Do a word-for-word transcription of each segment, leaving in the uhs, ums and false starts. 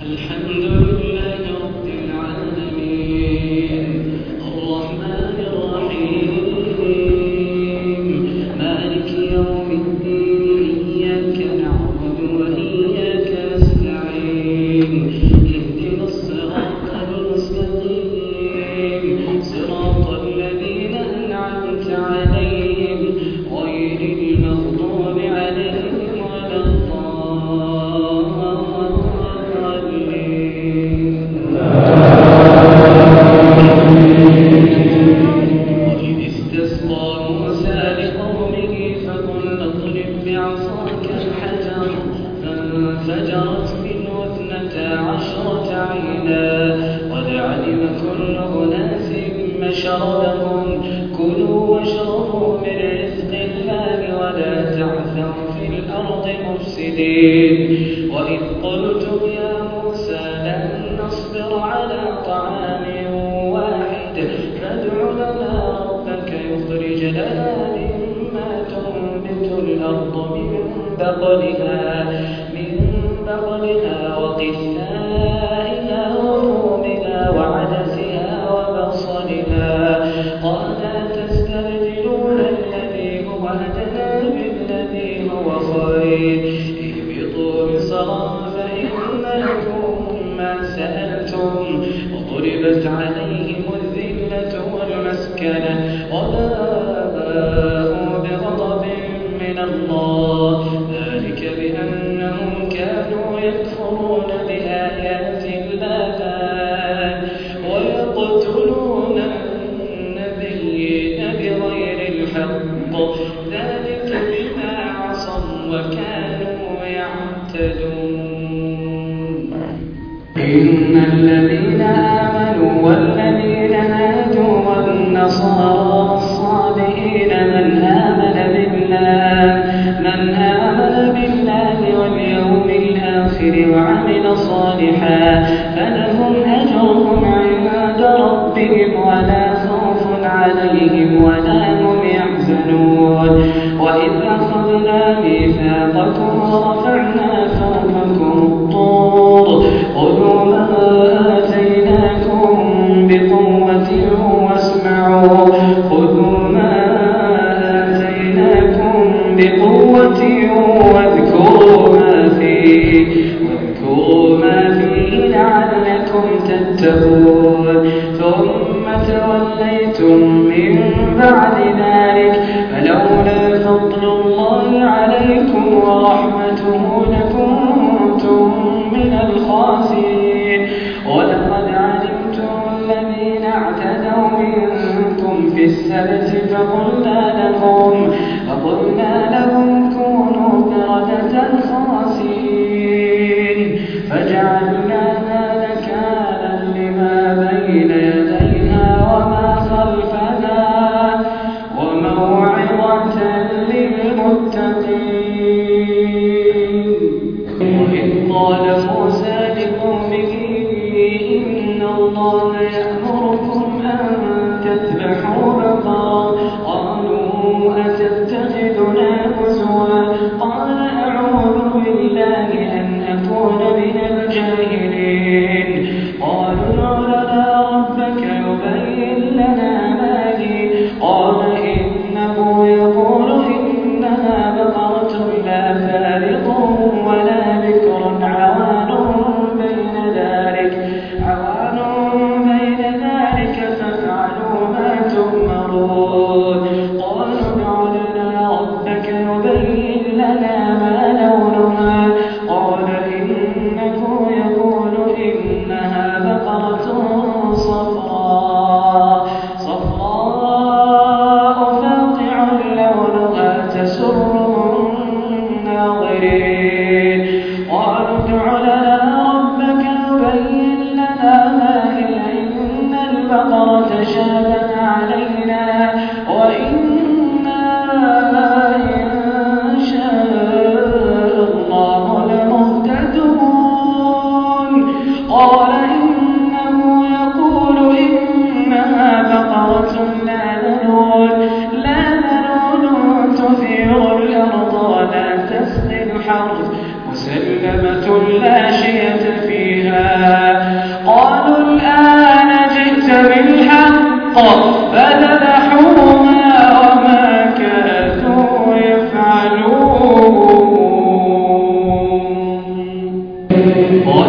مسلمة لا شية فيها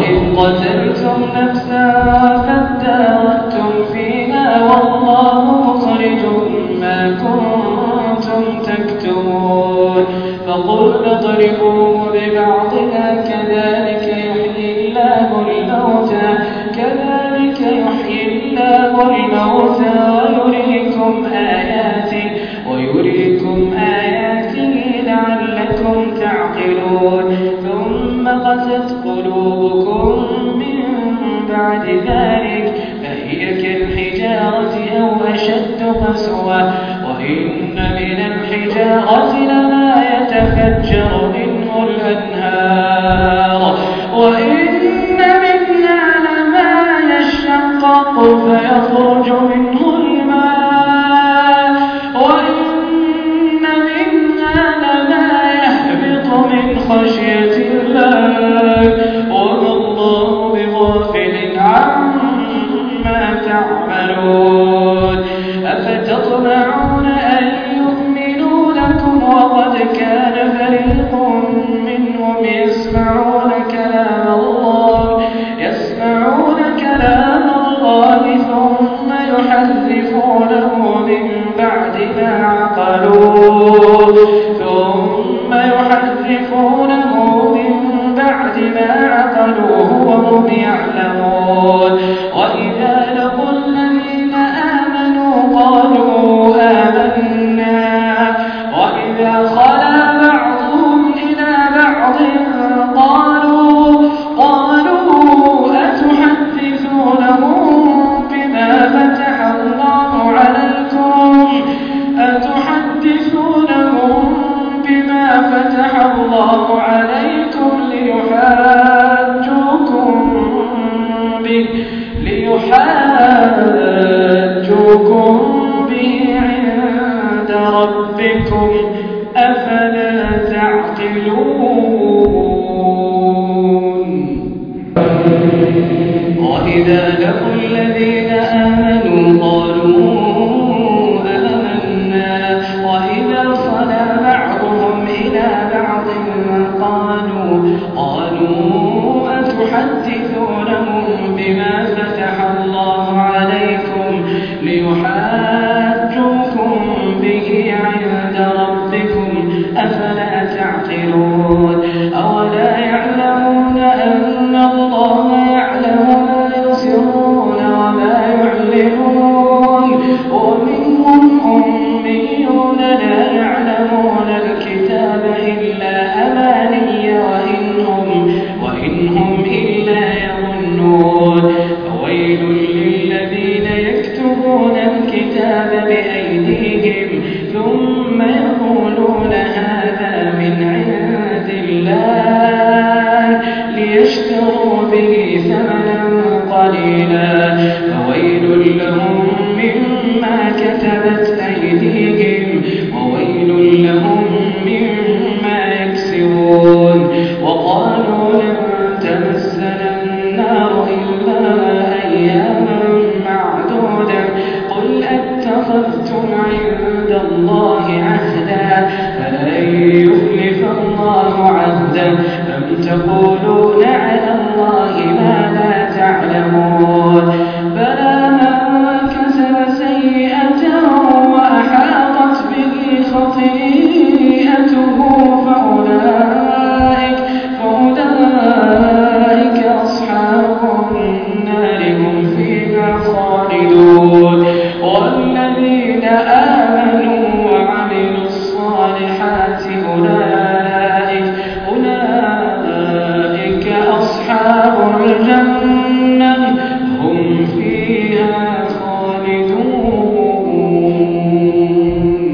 وإذ قتلتم نفسا فادارأتم فيها والله مخرج ما كنتم تكتمون فقلنا اضربوه ببعضها كذلك يحيي الله الموتى كذلك يحيي الله الموتى ويريكم آياته ويريكم آياته لعلكم تعقلون ثم قست قلوبكم من بعد ذلك فهي كالحجارة أو أشد قسوة وإن من الحجارة لما يتفجر منه الأنهار وإن منها لما يشقق فيخرج منه الماء وإن منها لما يهبط من خشية الله وما الله بغافل عما تعملون أفتطمعون أن يؤمنوا لكم وقد كان فريق منهم يسمعون كلام الله يسمعون كلام الله ثم يحرفونه من بعد ما عقلوه ثم يحرفونه من بعد ما عقلوه وهم يعلمون وإذا لقوا الذين آمنوا قالوا آمنا وإذا خلا بعضهم إلى بعض قالوا قالوا أتحدثونهم بما فتح الله عليكم أتحدثونهم بما فتح الله عليكم ليحاجوكم به ليحاجوكم به عند ربكم أفلا تعقلون وإذا لقوا الذين آمنوا قالوا آمنا وإذا خلا بعضهم إلى بعض قالوا قالوا أتحدثونهم بما فتح الله عليكم ليحاجوكم به عند ربكم أفلا تعقلون أولا يعلمون أن الله يعلم ما يسرون وما يعلنون ومنهم أميون لا يعلمون الكتاب إلا أماني وإنهم وإنهم إلا يظنون فويل للذين يكتبون الكتاب بأيديهم ثم يقولون هذا من عند الله ليشتروا به ثمنا قليلا فويل لهم مما كتبت أيديهم وويل لهم مما يكسبون وقالوا لن تمسنا النار إلا أياما معدودة قل أتخذتم عند الله عهدا فلن يخلف الله عهدا أم تقولون على الله ما لا تعلمون بلى من كسب سيئة وأحاطت به خطيئته فأولئك فأولئك أصحاب النار هم فيها خالدون والذين آمنوا وعملوا الصالحات أولئك أولئك أصحاب الجنة هم فيها خالدون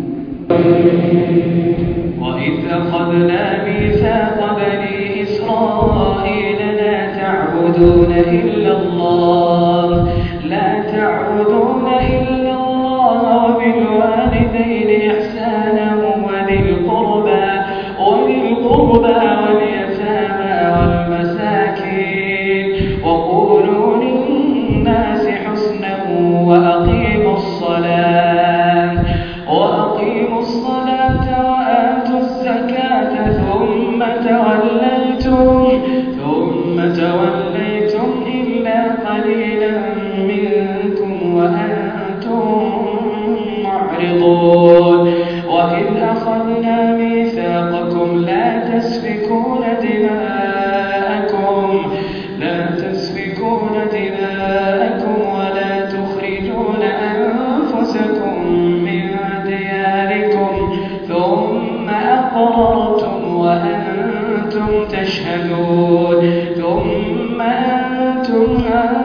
وإذ أخذنا ميثاق بني إسرائيل لا تعبدون إلا الله لا تعبدون إلا الله وبالوالدين إحسانا وذي القربى وذي القربى واليتامى والمساكين وقولوا للناس حسنا وأقيموا الصلاة وأقيموا الصلاة وآتوا الزكاة ثم توليتم ثم توليتم لا تسفكون دماءكم ولا تخرجون أنفسكم من دياركم ثم أقررتم وأنتم تشهدون ثم أنتم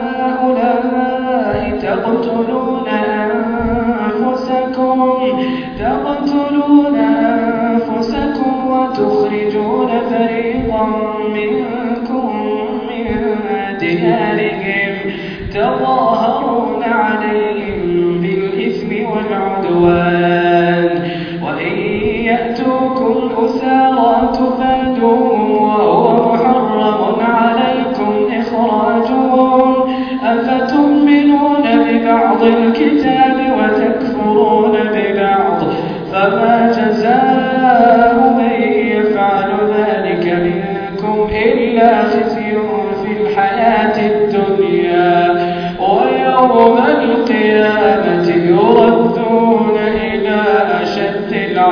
هؤلاء تقتلون أنفسكم تقتلون أنفسكم وتخرجون فريقا منكم من ديارهم تظاهرون عليهم بالإثم والعدوان وإن يأتوكم أسارى تفادوهم وهو محرم عليكم إخراجهم أفتؤمنون ببعض الكتاب وتكفرون ببعض فما جزاء من يفعل ذلك منكم إلا خزي في الحياة الدنيا ويوم القيامة يردون إلى أشد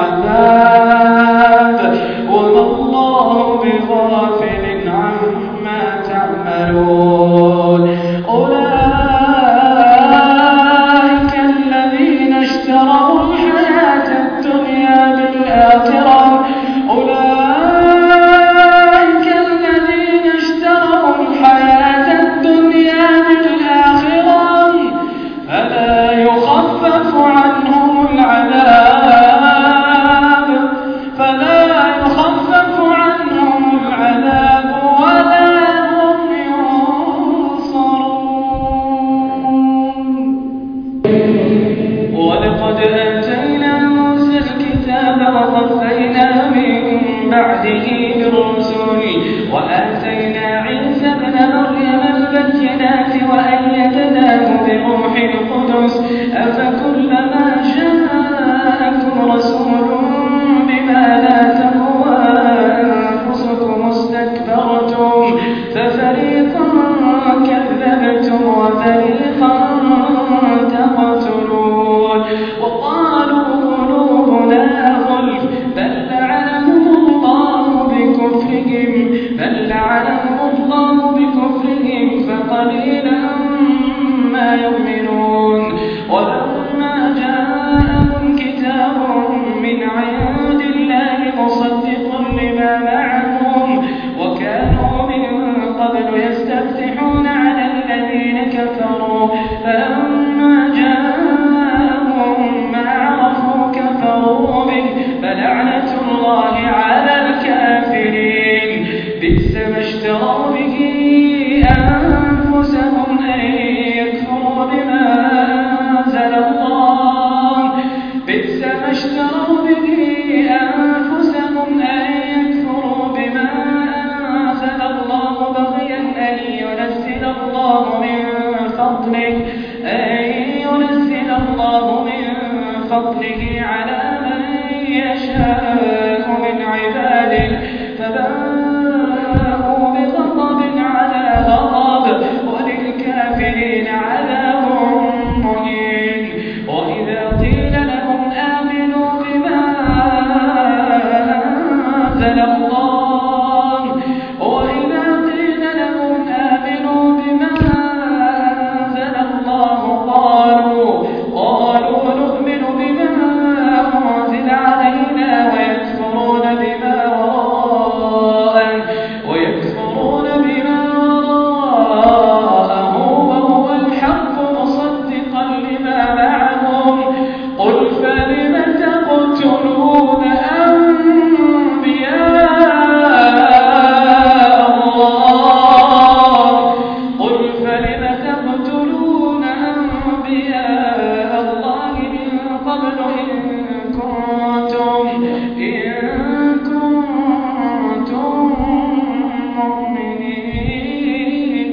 العذاب وما الله بغافل عما تعملون أولئك الذين اشتروا الحياة الدنيا بالآخرة أولئك الذين اشتروا الحياة الدنيا بالآخرة فلا يخفف عنهم العذاب فلا يخفف عنهم العذاب ولا هم ينصرون ولقد آتينا موسى الكتاب وقفينا من بعده بالرسل وآتينا عيسى ابن مريم البينات وأيدناه بروح القدس أفكلما جاءكم رسول بما لا تهوى أنفسكم استكبرتم ففريقا كذبتم وفريقا تقتلون وقالوا قلوبنا غلف بل لعنهم الله بكفرهم بل لعنهم الله بكفرهم فقليلا ما يؤمنون ولما جاءهم كتاب من عند الله مصدق لما معهم وكانوا من قبل يستفتحون على الذين كفروا فلما جاءهم ما عرفوا كفروا به فلعنة الله على الكافرين بئس ما اشتروا به أنفسهم أن يكفروا بما أنزل الله بئس ما اشتروا به أنفسهم أن يكفروا بما أنزل الله بغيا أن ينزل الله من فضله أن ينزل الله من فضله على من يشاء من عباده فباءوا بغضب على غضب وللكافرين عذاب مهين وإذا قيل لهم آمنوا بما أنزل الله وإذا قيل لهم آمنوا بما أنزل الله قالوا قالوا نؤمن بما أنزل علينا ويكفرون بما وراءه ويكفرون بما وراءه وهو الحق مصدقا لما معهم قل فلم تقتلون أنبياء الله قل فلم تقتلون أنبياء الله من قبل إن كنتم إن كنتم مؤمنين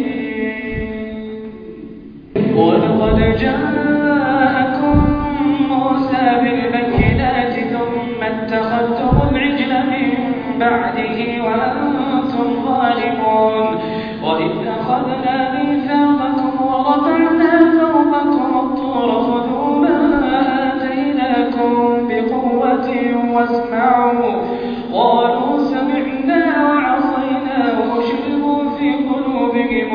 ولقد جاءكم موسى بالبينات ثم اتخذتم العجل من بعده وأنتم ظالمون وإذ أخذنا ميثاقكم ورفعنا فوقكم الطور خذوا ما آتيناكم بقوة واسمعوا قالوا سمعنا وعصينا وأشربوا في قلوبهم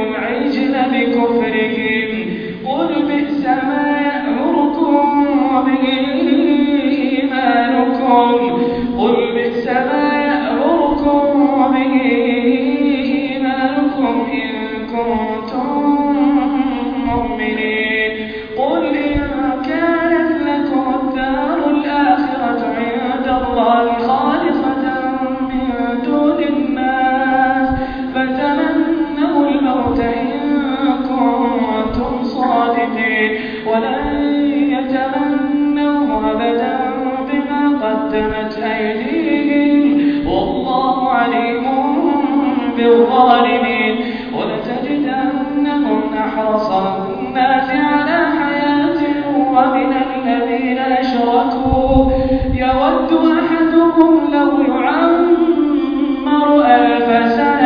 الظالمين ولتجدنهم أحرص الناس على حياة ومن الذين أشركوا يود أحدهم لو يعمر ألف سنة